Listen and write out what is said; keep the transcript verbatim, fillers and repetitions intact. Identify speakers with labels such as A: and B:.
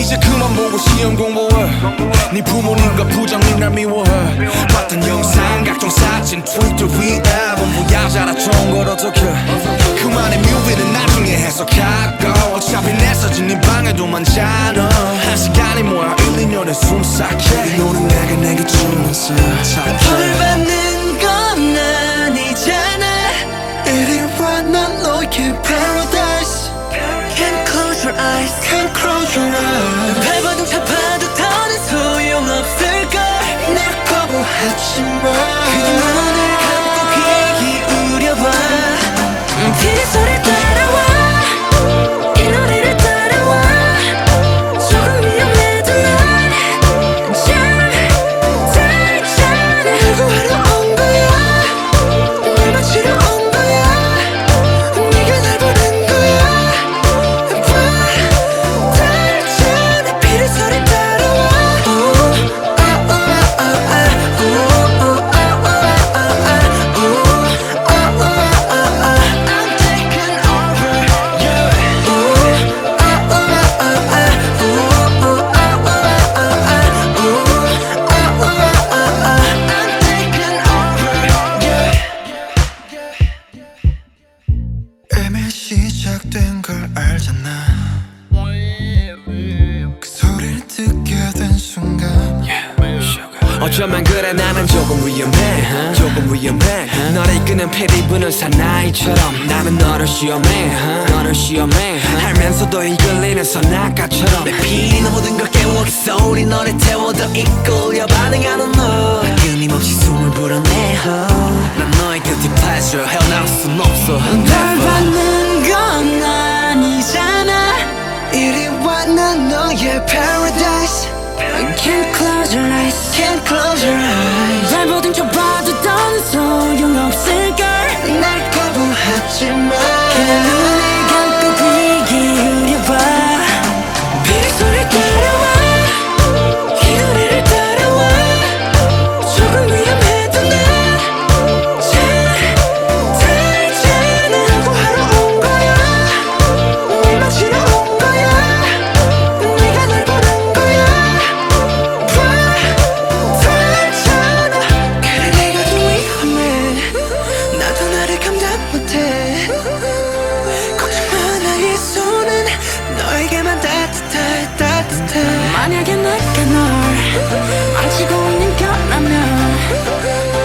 A: 이제 그만 보고 시험 공부해. 네 부모님과 부장님 날 미워해. 봤던 영상 각종 사진 트위터 위에 전부 야자라 좋은 걸 어떡해. 그만의 뮤비는 나중에 해석하고 어차피 내 사진 네 방에도 많잖아. 한 시간이 뭐야 일, 이 년에 숨삭해. 이 노래 내가 내게 주면서
B: 벌 받는 건 아니잖아. 이리 와 난 너의 paradise. Can't close your eyes, can't close your eyes. 밟아도 잡아도 더는 소용없을걸. 날 거부하지마. 그동안을 감고 귀 기울여봐. 비소리 따라와. 이 노래를 따라와. 조금 위험해도 난 참 달잖아. 누구 하러 온 거야. 날 맞추러 온 거야. 네가 날 보는 거야. 봐 달잖아. 비소리 따라와. 이미 시작된 걸 알잖아. 그 소리를 듣게 된 순간
A: 어쩌면 그래 나는 조금 위험해 조금 위험해 너를 이끄는 피리 부는 사나이처럼 나는 너를 시험해 너를 시험해 알면서도 이끌리는 선악가처럼 내 피리는 모든 걸 깨워 그 소리 너를 태워 더 이끌려 반응하는 너 끊임없이 숨을 불어내 난 너의 guilty pleasure 헤어나올 순 없어
B: 널 받는 건 아니잖아. 이리 와 난 너의 paradise. Can't close your eyes, can't close your eyes. 날 보든 켜봐도 더는 소용없을걸. 날 거부하지마. 그냥 눈을 감고 귀 기울여봐. 비소리 따라와. 이 노래를 따라와. 조금 위험해도 난 참 달잖아. 누구 하러 온 거야. 날 맞추러 온 거야. 네가 날 보는 거야. 그래 내가 좀 위험해. 나도 나를 감당 못해. 걱정 마 나의 손은 너에게만 따뜻해 따뜻해. 만약에 내가 널 망치고 있는 거라면